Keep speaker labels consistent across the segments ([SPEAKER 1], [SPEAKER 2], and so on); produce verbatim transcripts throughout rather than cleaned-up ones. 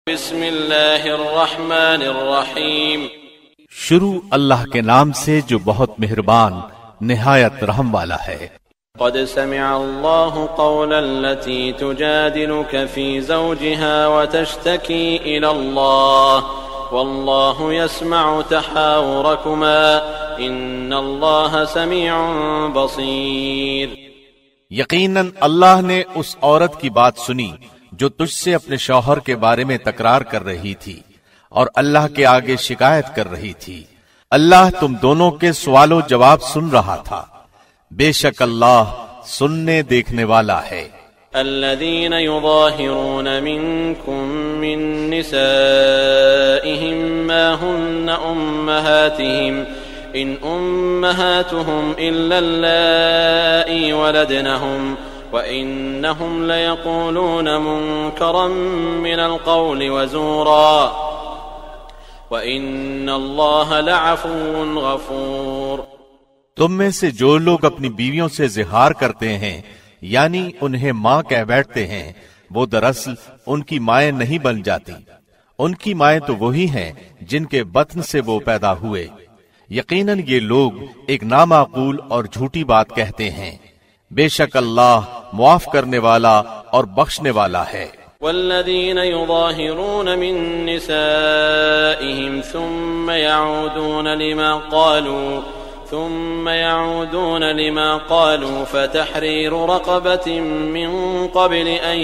[SPEAKER 1] بسم اللہ الرحمن الرحیم،
[SPEAKER 2] شروع اللہ کے نام سے جو بہت مہربان نہایت رحم والا ہے۔
[SPEAKER 1] قد سمع اللہ قول التي تجادلك في زوجها وتشتكي إلى الله والله يسمع تحاوركما إن الله سميع بصير۔
[SPEAKER 2] یقیناً اللہ نے اس عورت کی بات سنی جو تجھ سے اپنے شوہر کے بارے میں تکرار کر رہی تھی اور اللہ کے آگے شکایت کر رہی تھی۔ اللہ تم دونوں کے سوال و جواب سن رہا تھا، بے شک اللہ سننے دیکھنے والا ہے۔
[SPEAKER 1] الذين يظاهرون منكم من نسائهم ما هن أمهاتهم إن أمهاتهم إلا اللائي ولدنهم وَإِنَّهُمْ لَيَقُولُونَ مُنكَرًا مِّنَ الْقَوْلِ وَزُورًا وَإِنَّ اللَّهَ لَعَفُوٌّ غَفُورٌ۔
[SPEAKER 2] تم میں سے جو لوگ اپنی بیویوں سے زہار کرتے ہیں یعنی انہیں ماں کہہ بیٹھتے ہیں، وہ دراصل ان کی مائیں نہیں بن جاتی، ان کی مائیں تو وہی ہیں جن کے بطن سے وہ پیدا ہوئے۔ یقیناً یہ لوگ ایک نامعقول اور جھوٹی بات کہتے ہیں، بے شک اللہ معاف کرنے والا اور بخشنے والا ہے۔
[SPEAKER 1] والذین یظاہرون من نسائهم ثم يعودون لما قالوا ثم يعودون لما قالوا فتحرير رقبة من قبل أن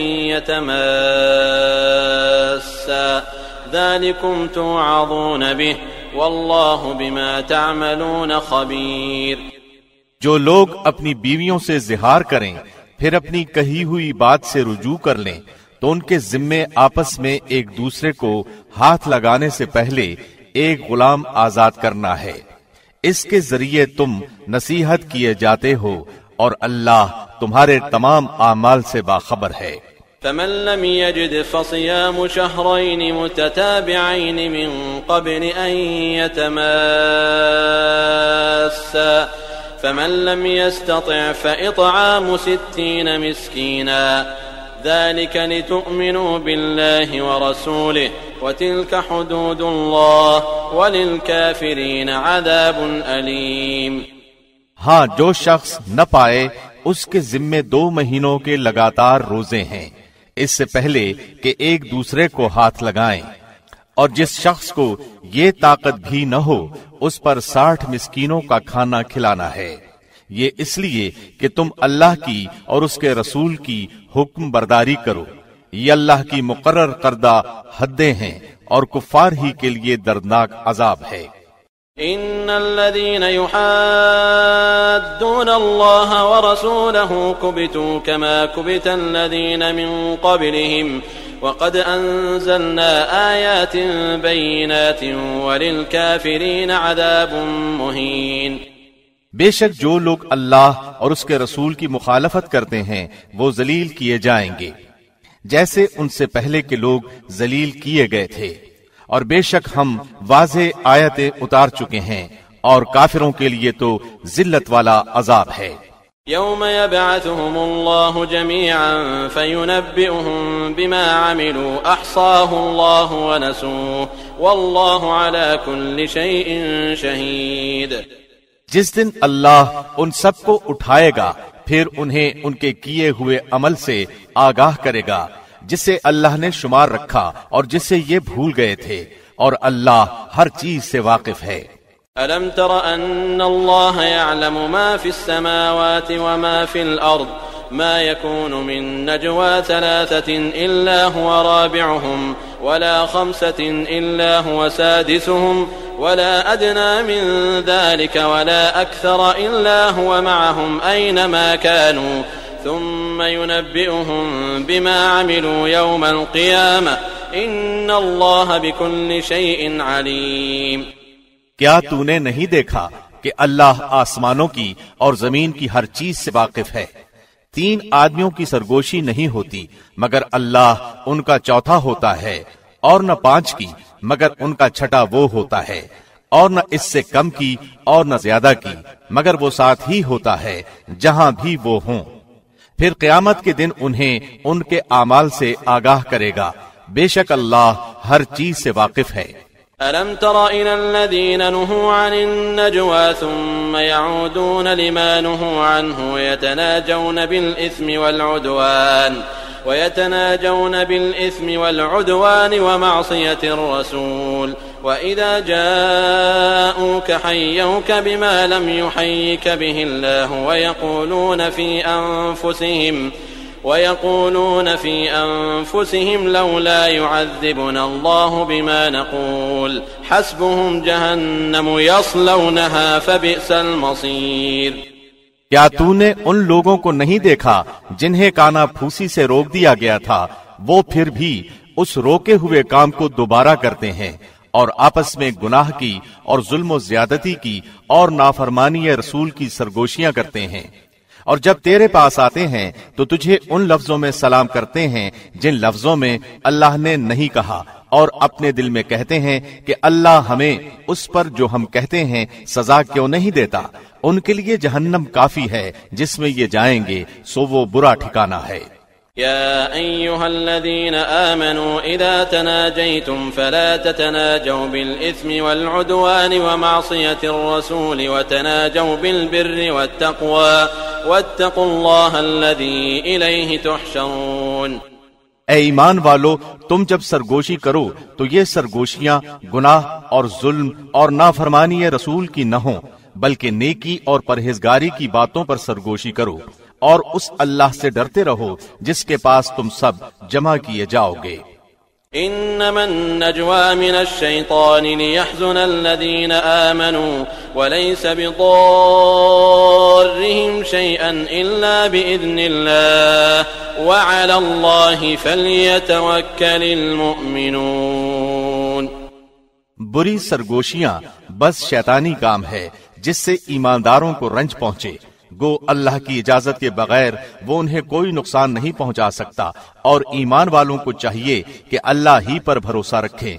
[SPEAKER 1] يتماسا ذلكم توعظون به والله بما تعملون خبير۔
[SPEAKER 2] جو لوگ اپنی بیویوں سے زہار کریں پھر اپنی کہی ہوئی بات سے رجوع کر لیں تو ان کے ذمے آپس میں ایک دوسرے کو ہاتھ لگانے سے پہلے ایک غلام آزاد کرنا ہے، اس کے ذریعے تم نصیحت کیے جاتے ہو اور اللہ تمہارے تمام اعمال سے باخبر ہے۔
[SPEAKER 1] فمن لم يجد فصيام شهرين متتابعين من قبل أن يتماسا فمن لم يستطع فإطعام ستين مسكينا ذلك لتؤمنوا بالله ورسوله وتلك حدود الله وللكافرين عذاب أليم۔
[SPEAKER 2] ہاں جو شخص نہ پائے اس کے ذمے دو مہینوں کے لگاتار روزے ہیں اس سے پہلے کہ ایک دوسرے کو ہاتھ لگائیں، اور جس شخص کو یہ طاقت بھی نہ ہو اس پر ساٹھ مسکینوں کا کھانا کھلانا ہے، یہ اس لیے کہ تم اللہ کی اور اس کے رسول کی حکم برداری کرو، یہ اللہ کی مقرر کردہ حدیں ہیں اور کفار ہی کے لیے دردناک عذاب ہے۔
[SPEAKER 1] ان الذين يحادون الله ورسوله كبتوا كما كبت الذين من قبلهم وقد انزلنا آيات بينات وللكافرين عذاب مهين۔
[SPEAKER 2] بے شک جو لوگ اللہ اور اس کے رسول کی مخالفت کرتے ہیں وہ ذلیل کیے جائیں گے جیسے ان سے پہلے کے لوگ ذلیل کیے گئے تھے، اور بے شک ہم واضح آیتیں اتار چکے ہیں اور کافروں کے لیے تو ذلت والا عذاب ہے۔
[SPEAKER 1] یوم یبعثهم اللہ جميعا فینبئهم بما عملوا احصاہ اللہ ونسوہ واللہ علی کل شیء شہید۔
[SPEAKER 2] جس دن اللہ ان سب کو اٹھائے گا پھر انہیں ان کے کیے ہوئے عمل سے آگاہ کرے گا جسے اللہ نے شمار رکھا اور جسے یہ بھول گئے تھے، اور اللہ ہر چیز سے واقف ہے۔
[SPEAKER 1] أَلَمْ تَرَ أَنَّ اللَّهَ يَعْلَمُ مَا فِي السَّمَاوَاتِ وَمَا فِي الْأَرْضِ مَا يَكُونُ مِن نَّجْوَى ثَلَاثَةٍ إِلَّا هُوَ رَابِعُهُمْ وَلَا خَمْسَةٍ إِلَّا هُوَ سَادِسُهُمْ وَلَا أَدْنَى مِن ذَلِكَ وَلَا أَكْثَرَ إِلَّا هُوَ مَعَهُمْ أَيْنَمَا كَانُوا ثم ينبئهم بما عملوا يوم القيامة إن الله بكل شيء عليم۔
[SPEAKER 2] کیا تو نے نہیں دیکھا کہ اللہ آسمانوں کی اور زمین کی ہر چیز سے واقف ہے؟ تین آدمیوں کی سرگوشی نہیں ہوتی مگر اللہ ان کا چوتھا ہوتا ہے، اور نہ پانچ کی مگر ان کا چھٹا وہ ہوتا ہے، اور نہ اس سے کم کی اور نہ زیادہ کی مگر وہ ساتھ ہی ہوتا ہے جہاں بھی وہ ہوں۔ پھر قیامت کے دن انہیں ان کے اعمال سے آگاہ کرے گا، بے شک اللہ ہر چیز سے واقف ہے۔
[SPEAKER 1] ألم تر إلى الذين نهوا عن النجوى ثم يعودون لما نهوا عنه ويتناجون بالإثم والعدوان ويتناجون بالإثم والعدوان ومعصية الرسول وإذا جاءوك حيوك بما لم يحيك به الله ويقولون في أنفسهم ويقولون في أنفسهم لولا يعذبنا الله بما نقول حسبهم جهنم يصلونها فبئس المصير۔
[SPEAKER 2] کیا تو نے ان لوگوں کو نہیں دیکھا جنہیں کانا پھوسی سے روک دیا گیا تھا، وہ پھر بھی اس روکے ہوئے کام کو دوبارہ کرتے ہیں اور آپس میں گناہ کی اور ظلم و زیادتی کی اور نافرمانی رسول کی سرگوشیاں کرتے ہیں، اور جب تیرے پاس آتے ہیں تو تجھے ان لفظوں میں سلام کرتے ہیں جن لفظوں میں اللہ نے نہیں کہا، اور اپنے دل میں کہتے ہیں کہ اللہ ہمیں اس پر جو ہم کہتے ہیں سزا کیوں نہیں دیتا۔ ان کے لیے جہنم کافی ہے جس میں یہ جائیں گے، سو وہ برا ٹھکانہ ہے۔
[SPEAKER 1] يا أيها الذين آمنوا إذا تناجيتم فلا تتناجوا بالإثم والعدوان ومعصية الرسول وتناجوا بالبر والتقوى واتقوا الله الذي إليه تحشرون۔
[SPEAKER 2] اے ایمان والو، تم جب سرگوشی کرو تو یہ سرگوشیاں گناہ اور ظلم اور نافرمانی رسول کی نہ ہوں، بلکہ نیکی اور پرہیزگاری کی باتوں پر سرگوشی کرو، اور اس اللہ سے ڈرتے رہو جس کے پاس تم سب جمع کیے جاؤ گے۔
[SPEAKER 1] انما النجوى من الشيطان ليحزن الذين آمنوا وليس بضارهم شيئا إلا بإذن الله وعلى الله فليتوكل المؤمنون۔
[SPEAKER 2] بری سرگوشیاں بس شیطانی کام ہے جس سے ایمانداروں کو رنج پہنچے، گو اللہ کی اجازت کے بغیر وہ انہیں کوئی نقصان نہیں پہنچا سکتا، اور ایمان والوں کو چاہیے کہ اللہ ہی پر بھروسہ رکھیں۔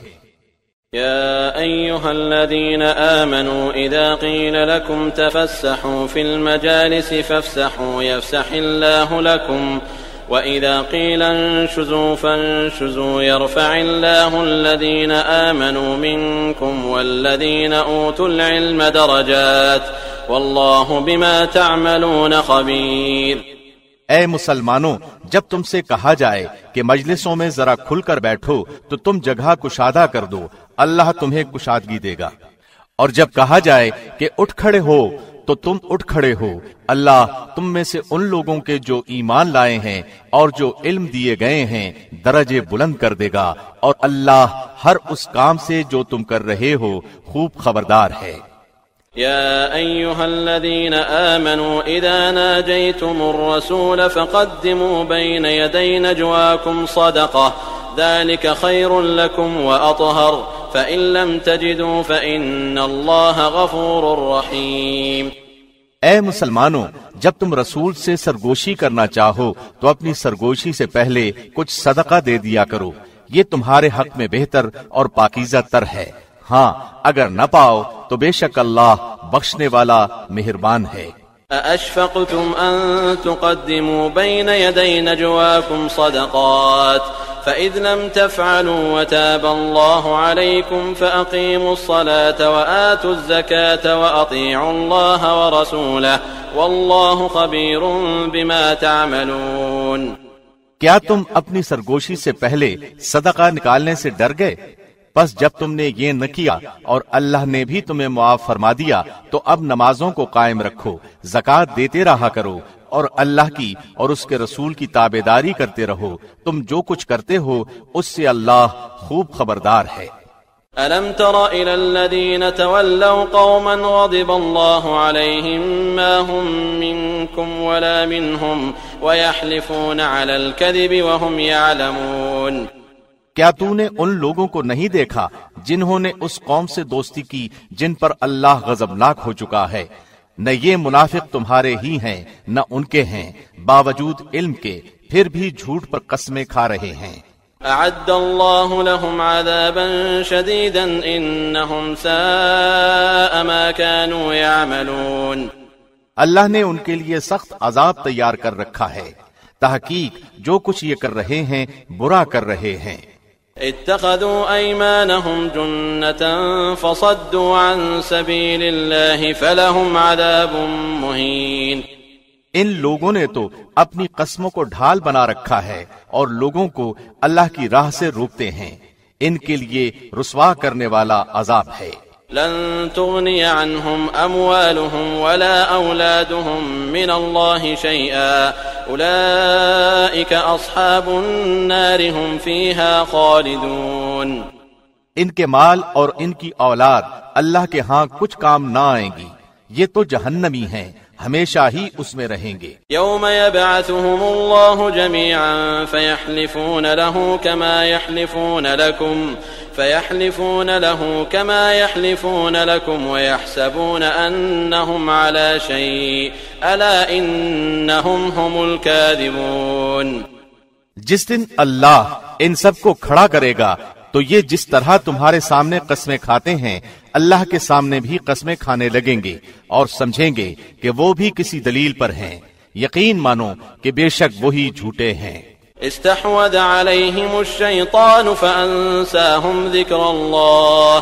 [SPEAKER 1] يا أيها الذين آمنوا إذا قيل لكم تفسحوا في المجالس فافسحوا يفسح الله لكم وإذا قيل انشزوا فانشزوا يرفع الله الذين آمنوا منكم والذين أوتوا العلم درجات والله بما تعملون خبير۔
[SPEAKER 2] اے مسلمانوں، جب تم سے کہا جائے کہ مجلسوں میں ذرا کھل کر بیٹھو تو تم جگہ کشادہ کر دو، اللہ تمہیں کشادگی دے گا، اور جب کہا جائے کہ اٹھ کھڑے ہو تو تم اٹھ کھڑے ہو، اللہ تم میں سے ان لوگوں کے جو ایمان لائے ہیں اور جو علم دیے گئے ہیں درجے بلند کر دے گا، اور اللہ ہر اس کام سے جو تم کر رہے ہو خوب خبردار ہے۔
[SPEAKER 1] يا أيها الذين آمنوا إذا ناجيتم الرسول فقدموا بين يدي نجواكم صدقة ذلك خير لكم وأطهر فإن لم تجدوا فإن الله غفور رحيم۔
[SPEAKER 2] اے مسلمانوں، جب تم رسول سے سرگوشی کرنا چاہو تو اپنی سرگوشی سے پہلے کچھ صدقہ دے دیا کرو، یہ تمہارے حق میں بہتر اور پاکیزہ تر ہے، ہاں اگر نہ پاؤ تو بے شک اللہ بخشنے والا مہربان ہے۔
[SPEAKER 1] أَأَشْفَقْتُمْ أَن تُقَدِّمُوا بَيْنَ يَدَيْ نَجْوَاكُمْ صَدَقَاتٍ فَإِذْ لَمْ تَفْعَلُوا وَتَابَ اللَّهُ عَلَيْكُمْ فَأَقِيمُوا الصَّلَاةَ وَآتُوا الزَّكَاةَ وَأَطِيعُوا اللَّهَ وَرَسُولَهُ وَاللَّهُ خَبِيرٌ بِمَا تَعْمَلُونَ۔
[SPEAKER 2] کیا تم اپنی سرگوشی سے پہلے صدقہ نکالنے سے ڈر گئے؟ پس جب تم نے یہ نہ کیا اور اللہ نے بھی تمہیں معاف فرما دیا تو اب نمازوں کو قائم رکھو، زکوٰۃ دیتے رہا کرو، اور اللہ کی اور اس کے رسول کی تابعداری کرتے رہو، تم جو کچھ کرتے ہو اس سے اللہ خوب خبردار ہے۔
[SPEAKER 1] أَلَمْ تَرَ إِلَى الَّذِينَ تَوَلَّوْا قَوْمًا غَضِبَ اللَّهُ عَلَيْهِمْ مَا هُمْ مِنكُمْ وَلَا مِنْهُمْ وَيَحْلِفُونَ عَلَى الْكَذِبِ وَهُمْ يَعْلَمُونَ۔
[SPEAKER 2] کیا تو نے ان لوگوں کو نہیں دیکھا جنہوں نے اس قوم سے دوستی کی جن پر اللہ غضبناک ہو چکا ہے؟ نہ یہ منافق تمہارے ہی ہیں نہ ان کے ہیں، باوجود علم کے پھر بھی جھوٹ پر قسمیں کھا رہے ہیں۔
[SPEAKER 1] اعد اللہ لهم عذابا شدیدا انہم ساء ما كانوا يعملون۔
[SPEAKER 2] اللہ نے ان کے لیے سخت عذاب تیار کر رکھا ہے، تحقیق جو کچھ یہ کر رہے ہیں برا کر رہے ہیں۔
[SPEAKER 1] اتخذوا أيمانهم جنة فصدوا عن سبيل الله فلهم عذاب مهين.
[SPEAKER 2] ان لوگوں نے تو اپنی قسموں کو ڈھال بنا رکھا ہے اور لوگوں کو اللہ کی راہ سے روکتے ہیں، ان کے لیے رسوا کرنے والا عذاب ہے.
[SPEAKER 1] لن تغني عنهم أموالهم ولا أولادهم من الله شيئا أولئك أصحاب النار هم فيها خالدون.
[SPEAKER 2] ان کے مال اور ان کی اولاد اللہ کے ہاں کچھ کام نہ آئیں گی، یہ تو جہنمی ہیں، ہمیشہ ہی اس میں رہیں گے.
[SPEAKER 1] يوم يبعثهم الله جميعا فيحلفون له كما يحلفون لكم فيحلفون له كما يحلفون لكم ويحسبون أنهم على شيء ألا إنهم هم الكاذبون.
[SPEAKER 2] جس دن اللہ ان سب کو کھڑا کرے گا تو یہ جس طرح تمہارے سامنے قسمیں کھاتے ہیں اللہ کے سامنے بھی قسمیں کھانے لگیں گے اور سمجھیں گے کہ وہ بھی کسی دلیل پر ہیں. یقین مانو کہ بے شک وہی جھوٹے ہیں.
[SPEAKER 1] استحوذ عليهم الشيطان فأنساهم ذكر الله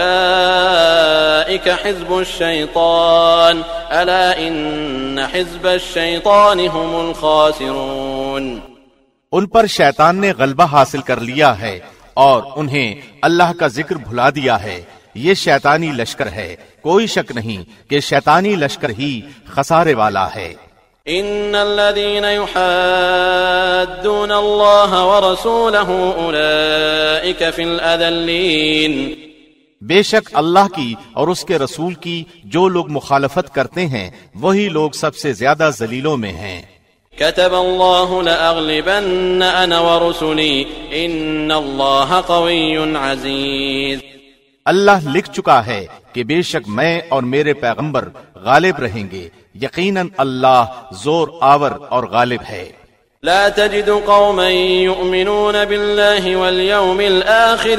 [SPEAKER 1] أولئك حزب الشيطان ألا إن حزب الشيطان هم الخاسرون.
[SPEAKER 2] ان پر شیطان نے غلبہ حاصل کر لیا ہے اور انہیں اللہ کا ذکر بھلا دیا ہے. یہ شیطانی لشکر ہے، کوئی شک نہیں کہ شیطانی لشکر ہی خسارے والا ہے.
[SPEAKER 1] ان الذين يحادون الله ورسوله اولئك في الاذلين.
[SPEAKER 2] بے شک اللہ کی اور اس کے رسول کی جو لوگ مخالفت کرتے ہیں وہی لوگ سب سے زیادہ ذلیلوں میں ہیں.
[SPEAKER 1] كتب الله لأغلبن انا ورسلي ان الله قوي عزيز.
[SPEAKER 2] اللہ لکھ چکا ہے کہ بے شک میں اور میرے پیغمبر غالب رہیں گے، یقیناً اللہ زور آور اور غالب ہے.
[SPEAKER 1] لا تجد قوما يؤمنون بالله واليوم الآخر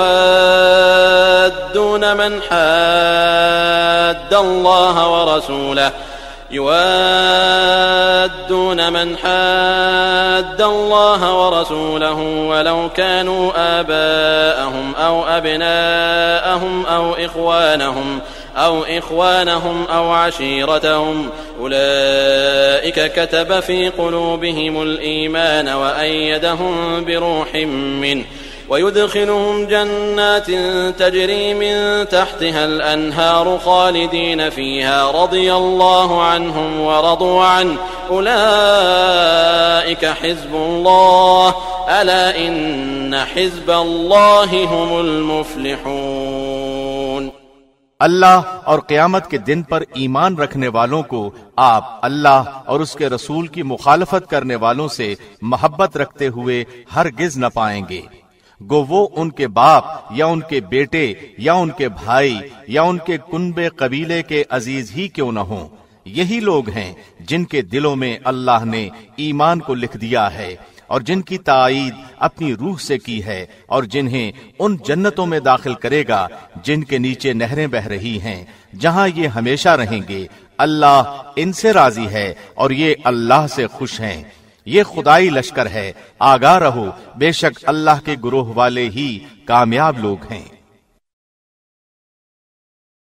[SPEAKER 1] يوادون من حاد الله ورسوله يوادون من حاد الله ورسوله ولو كانوا آباءهم أو أبناءهم أو إخوانهم أو إخوانهم أو عشيرتهم أولئك كتب في قلوبهم الإيمان وأيدهم بروح منه ويدخلهم جنات تجري من تحتها الأنهار خالدين فيها رضي الله عنهم ورضوا عنه أولئك حزب الله ألا إن حزب الله هم المفلحون.
[SPEAKER 2] اللہ اور قیامت کے دن پر ایمان رکھنے والوں کو آپ اللہ اور اس کے رسول کی مخالفت کرنے والوں سے محبت رکھتے ہوئے ہرگز نہ پائیں گے، گو وہ ان کے باپ یا ان کے بیٹے یا ان کے بھائی یا ان کے کنبے قبیلے کے عزیز ہی کیوں نہ ہوں. یہی لوگ ہیں جن کے دلوں میں اللہ نے ایمان کو لکھ دیا ہے اور جن کی تائید اپنی روح سے کی ہے اور جنہیں ان جنتوں میں داخل کرے گا جن کے نیچے نہریں بہ رہی ہیں، جہاں یہ ہمیشہ رہیں گے. اللہ ان سے راضی ہے اور یہ اللہ سے خوش ہیں. یہ خدائی لشکر ہے، آگاہ رہو، بے شک اللہ کے گروہ والے ہی کامیاب لوگ ہیں.